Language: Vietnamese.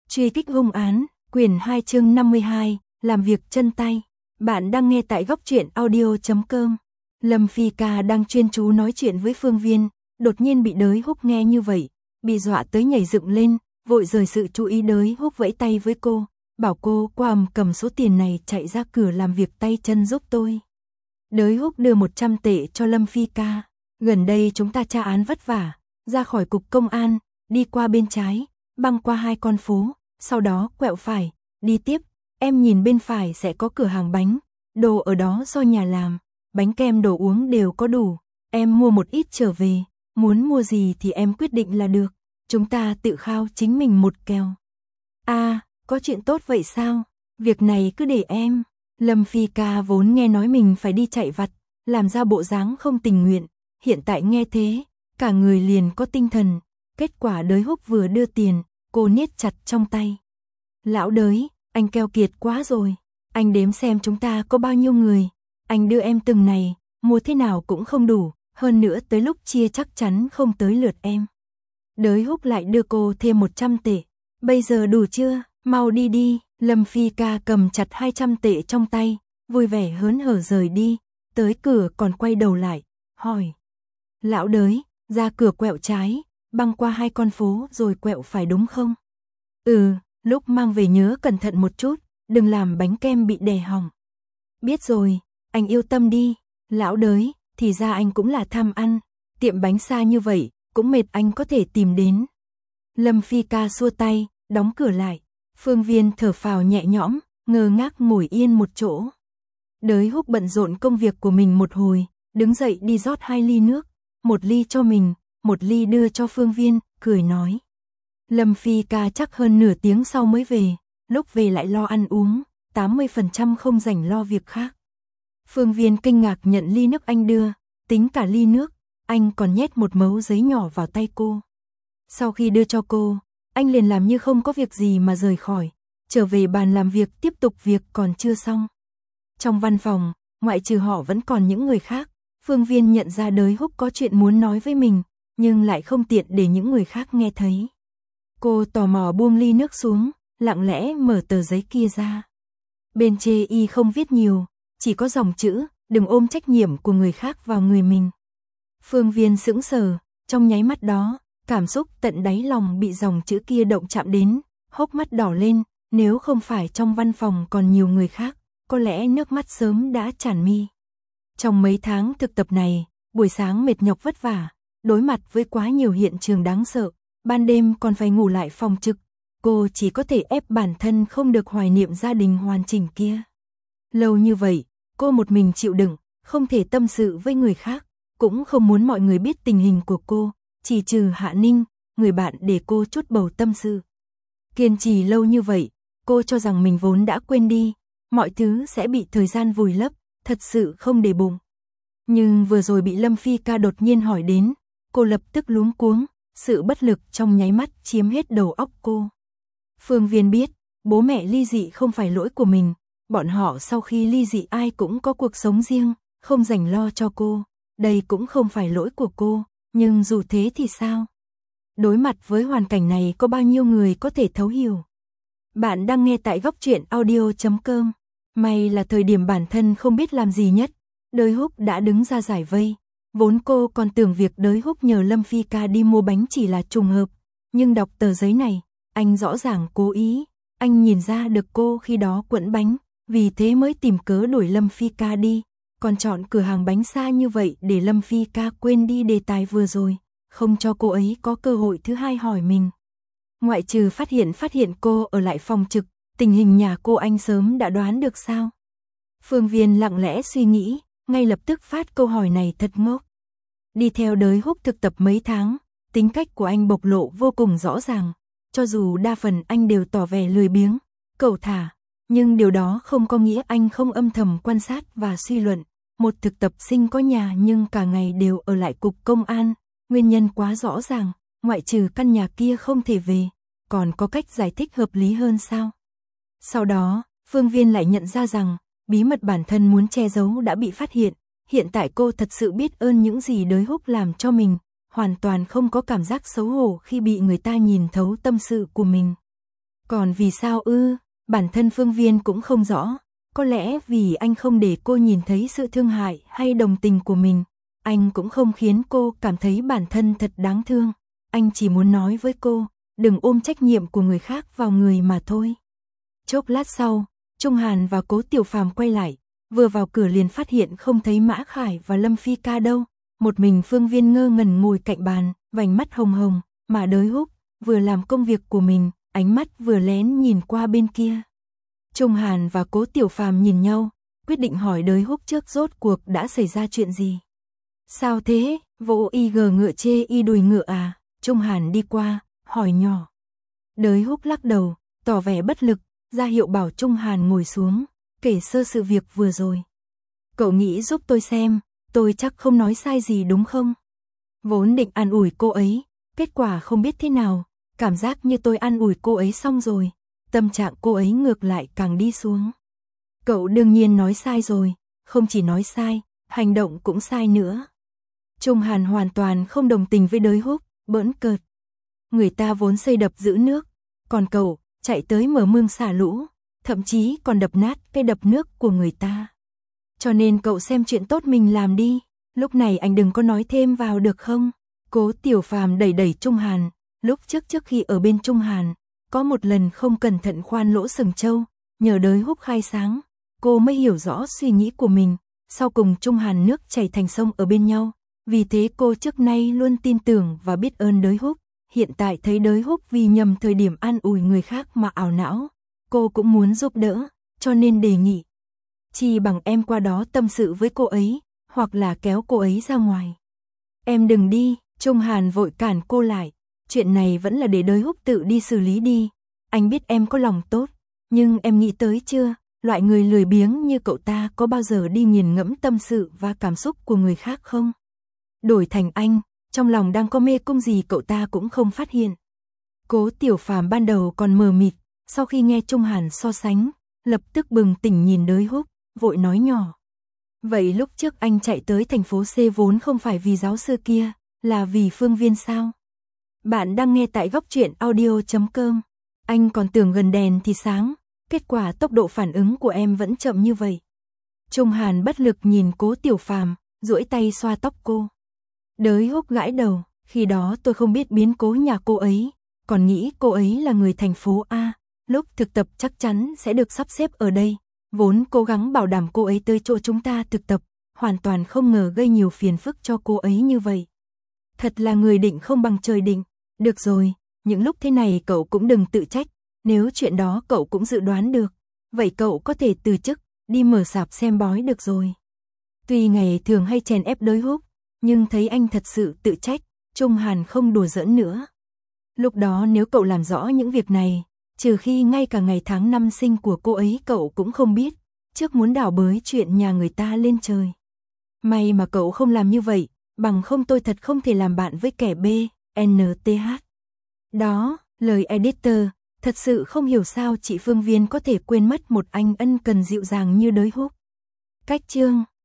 Truy kích hung án, quyển 2 chương 52, làm việc chân tay. Bạn đang nghe tại góc truyện audio.com. Lâm Phi Ca đang chuyên chú nói chuyện với Phương Viên, đột nhiên bị Đới Húc nghe như vậy, bị dọa tới nhảy dựng lên, vội rời sự chú ý. Đới Húc vẫy tay với cô, bảo cô qua cầm số tiền này chạy ra cửa làm việc tay chân giúp tôi. Đới Húc đưa 100 tệ cho Lâm Phi Ca. Gần đây chúng ta tra án vất vả, ra khỏi cục công an, đi qua bên trái, băng qua 2 con phố, sau đó quẹo phải, đi tiếp, em nhìn bên phải sẽ có cửa hàng bánh, đồ ở đó do nhà làm, bánh kem đồ uống đều có đủ, em mua một ít trở về, muốn mua gì thì em quyết định là được, chúng ta tự khao chính mình một kèo. À, có chuyện tốt vậy sao? Việc này cứ để em. Lâm Phi Ca vốn nghe nói mình phải đi chạy vặt, làm ra bộ dáng không tình nguyện, hiện tại nghe thế, cả người liền có tinh thần. Kết quả Đới Húc vừa đưa tiền, cô niết chặt trong tay. Lão Đới, anh keo kiệt quá rồi, anh đếm xem chúng ta có bao nhiêu người, anh đưa em từng này, mua thế nào cũng không đủ, hơn nữa tới lúc chia chắc chắn không tới lượt em. Đới Húc lại đưa cô thêm 100 tệ, bây giờ đủ chưa, mau đi đi. Lâm Phi Ca cầm chặt 200 tệ trong tay, vui vẻ hớn hở rời đi, tới cửa còn quay đầu lại, hỏi. Lão Đới, ra cửa quẹo trái, băng qua 2 con phố rồi quẹo phải đúng không? Ừ, lúc mang về nhớ cẩn thận một chút, đừng làm bánh kem bị đè hỏng. Biết rồi, anh yên tâm đi. Lão Đới, thì ra anh cũng là tham ăn, tiệm bánh xa như vậy, cũng mệt anh có thể tìm đến. Lâm Phi Ca xua tay, đóng cửa lại. Phương Viên thở phào nhẹ nhõm, ngơ ngác ngồi yên một chỗ. Đới Húc bận rộn công việc của mình một hồi, đứng dậy đi rót 2 ly nước, 1 ly cho mình, 1 ly đưa cho Phương Viên, cười nói. Lâm Phi Ca chắc hơn nửa tiếng sau mới về, lúc về lại lo ăn uống, 80% không rảnh lo việc khác. Phương Viên kinh ngạc nhận ly nước anh đưa, tính cả ly nước, anh còn nhét một mẩu giấy nhỏ vào tay cô. Sau khi đưa cho cô, anh liền làm như không có việc gì mà rời khỏi, trở về bàn làm việc tiếp tục việc còn chưa xong. Trong văn phòng, ngoại trừ họ vẫn còn những người khác, Phương Viên nhận ra Đới Húc có chuyện muốn nói với mình, nhưng lại không tiện để những người khác nghe thấy. Cô tò mò buông ly nước xuống, lặng lẽ mở tờ giấy kia ra. Bên chê y không viết nhiều, chỉ có dòng chữ, đừng ôm trách nhiệm của người khác vào người mình. Phương Viên sững sờ, trong nháy mắt đó, cảm xúc tận đáy lòng bị dòng chữ kia động chạm đến, hốc mắt đỏ lên, nếu không phải trong văn phòng còn nhiều người khác, có lẽ nước mắt sớm đã tràn mi. Trong mấy tháng thực tập này, buổi sáng mệt nhọc vất vả, đối mặt với quá nhiều hiện trường đáng sợ, ban đêm còn phải ngủ lại phòng trực, cô chỉ có thể ép bản thân không được hoài niệm gia đình hoàn chỉnh kia. Lâu như vậy, cô một mình chịu đựng, không thể tâm sự với người khác, cũng không muốn mọi người biết tình hình của cô, chỉ trừ Hạ Ninh, người bạn để cô chút bầu tâm sự. Kiên trì lâu như vậy, cô cho rằng mình vốn đã quên đi, mọi thứ sẽ bị thời gian vùi lấp, thật sự không để bụng. Nhưng vừa rồi bị Lâm Phi Ca đột nhiên hỏi đến, cô lập tức luống cuống, sự bất lực trong nháy mắt chiếm hết đầu óc cô. Phương Viên biết, bố mẹ ly dị không phải lỗi của mình, bọn họ sau khi ly dị ai cũng có cuộc sống riêng, không dành lo cho cô, đây cũng không phải lỗi của cô, nhưng dù thế thì sao? Đối mặt với hoàn cảnh này có bao nhiêu người có thể thấu hiểu? Bạn đang nghe tại góc truyện audio.com. May là thời điểm bản thân không biết làm gì nhất, Đới Húc đã đứng ra giải vây. Vốn cô còn tưởng việc Đới Húc nhờ Lâm Phi Ca đi mua bánh chỉ là trùng hợp, nhưng đọc tờ giấy này, anh rõ ràng cố ý, anh nhìn ra được cô khi đó quẫn bánh, vì thế mới tìm cớ đuổi Lâm Phi Ca đi, còn chọn cửa hàng bánh xa như vậy để Lâm Phi Ca quên đi đề tài vừa rồi, không cho cô ấy có cơ hội thứ hai hỏi mình. Ngoại trừ phát hiện cô ở lại phòng trực, tình hình nhà cô anh sớm đã đoán được sao? Phương Viên lặng lẽ suy nghĩ, ngay lập tức phát câu hỏi này thật ngốc. Đi theo Đới Húc thực tập mấy tháng, tính cách của anh bộc lộ vô cùng rõ ràng, cho dù đa phần anh đều tỏ vẻ lười biếng, cẩu thả, nhưng điều đó không có nghĩa anh không âm thầm quan sát và suy luận. Một thực tập sinh có nhà nhưng cả ngày đều ở lại cục công an, nguyên nhân quá rõ ràng, ngoại trừ căn nhà kia không thể về, còn có cách giải thích hợp lý hơn sao? Sau đó, Phương Viên lại nhận ra rằng, bí mật bản thân muốn che giấu đã bị phát hiện tại cô thật sự biết ơn những gì Đới Húc làm cho mình, hoàn toàn không có cảm giác xấu hổ khi bị người ta nhìn thấu tâm sự của mình. Còn vì sao ư? Bản thân Phương Viên cũng không rõ. Có lẽ vì anh không để cô nhìn thấy sự thương hại hay đồng tình của mình. Anh cũng không khiến cô cảm thấy bản thân thật đáng thương. Anh chỉ muốn nói với cô, đừng ôm trách nhiệm của người khác vào người mà thôi. Chốc lát sau, Trung Hàn và Cố Tiểu Phàm quay lại, vừa vào cửa liền phát hiện không thấy Mã Khải và Lâm Phi Ca đâu. Một mình Phương Viên ngơ ngẩn ngồi cạnh bàn, vành mắt hồng hồng, mà Đới Húc vừa làm công việc của mình, ánh mắt vừa lén nhìn qua bên kia. Trung Hàn và Cố Tiểu Phàm nhìn nhau, quyết định hỏi Đới Húc trước rốt cuộc đã xảy ra chuyện gì. Sao thế, vỗ y gờ ngựa chê y đùi ngựa à? Trung Hàn đi qua, hỏi nhỏ. Đới Húc lắc đầu, tỏ vẻ bất lực, ra hiệu bảo Trung Hàn ngồi xuống, kể sơ sự việc vừa rồi. Cậu nghĩ giúp tôi xem, tôi chắc không nói sai gì đúng không? Vốn định an ủi cô ấy, kết quả không biết thế nào, cảm giác như tôi an ủi cô ấy xong rồi, tâm trạng cô ấy ngược lại càng đi xuống. Cậu đương nhiên nói sai rồi, không chỉ nói sai, hành động cũng sai nữa. Trung Hàn hoàn toàn không đồng tình với Đới Húc, bỡn cợt. Người ta vốn xây đập giữ nước, còn cậu chạy tới mở mương xả lũ, thậm chí còn đập nát cái đập nước của người ta. Cho nên cậu xem chuyện tốt mình làm đi, lúc này anh đừng có nói thêm vào được không? Cố Tiểu Phàm đẩy đẩy Trung Hàn, lúc trước khi ở bên Trung Hàn, có một lần không cẩn thận khoan lỗ sừng trâu, nhờ Đới Húc khai sáng, cô mới hiểu rõ suy nghĩ của mình, sau cùng Trung Hàn nước chảy thành sông ở bên nhau, vì thế cô trước nay luôn tin tưởng và biết ơn Đới Húc. Hiện tại thấy Đới Húc vì nhầm thời điểm an ủi người khác mà ảo não, cô cũng muốn giúp đỡ, cho nên đề nghị. Chi bằng em qua đó tâm sự với cô ấy, hoặc là kéo cô ấy ra ngoài. Em đừng đi, Trung Hàn vội cản cô lại, chuyện này vẫn là để Đới Húc tự đi xử lý đi. Anh biết em có lòng tốt, nhưng em nghĩ tới chưa, loại người lười biếng như cậu ta có bao giờ đi nghiền ngẫm tâm sự và cảm xúc của người khác không? Đổi thành anh, trong lòng đang có mê cung gì cậu ta cũng không phát hiện. Cố Tiểu Phàm ban đầu còn mờ mịt, sau khi nghe Trung Hàn so sánh, lập tức bừng tỉnh nhìn Đới Húc, vội nói nhỏ. Vậy lúc trước anh chạy tới thành phố C vốn không phải vì giáo sư kia, là vì Phương Viên sao? Bạn đang nghe tại góc truyện audio.com. Anh còn tưởng gần đèn thì sáng, kết quả tốc độ phản ứng của em vẫn chậm như vậy. Trung Hàn bất lực nhìn Cố Tiểu Phàm, duỗi tay xoa tóc cô. Đới Húc gãi đầu, khi đó tôi không biết biến cố nhà cô ấy, còn nghĩ cô ấy là người thành phố A, lúc thực tập chắc chắn sẽ được sắp xếp ở đây, vốn cố gắng bảo đảm cô ấy tới chỗ chúng ta thực tập, hoàn toàn không ngờ gây nhiều phiền phức cho cô ấy như vậy. Thật là người định không bằng trời định, được rồi, những lúc thế này cậu cũng đừng tự trách, nếu chuyện đó cậu cũng dự đoán được, vậy cậu có thể từ chức, đi mở sạp xem bói được rồi. Tuy ngày thường hay chèn ép Đới Húc, nhưng thấy anh thật sự tự trách, Trung Hàn không đùa giỡn nữa. Lúc đó nếu cậu làm rõ những việc này, trừ khi ngay cả ngày tháng năm sinh của cô ấy cậu cũng không biết, trước muốn đảo bới chuyện nhà người ta lên trời. May mà cậu không làm như vậy, bằng không tôi thật không thể làm bạn với kẻ B, NTH. Đó, lời editor, thật sự không hiểu sao chị Phương Viên có thể quên mất một anh ân cần dịu dàng như Đới Húc. Cách chương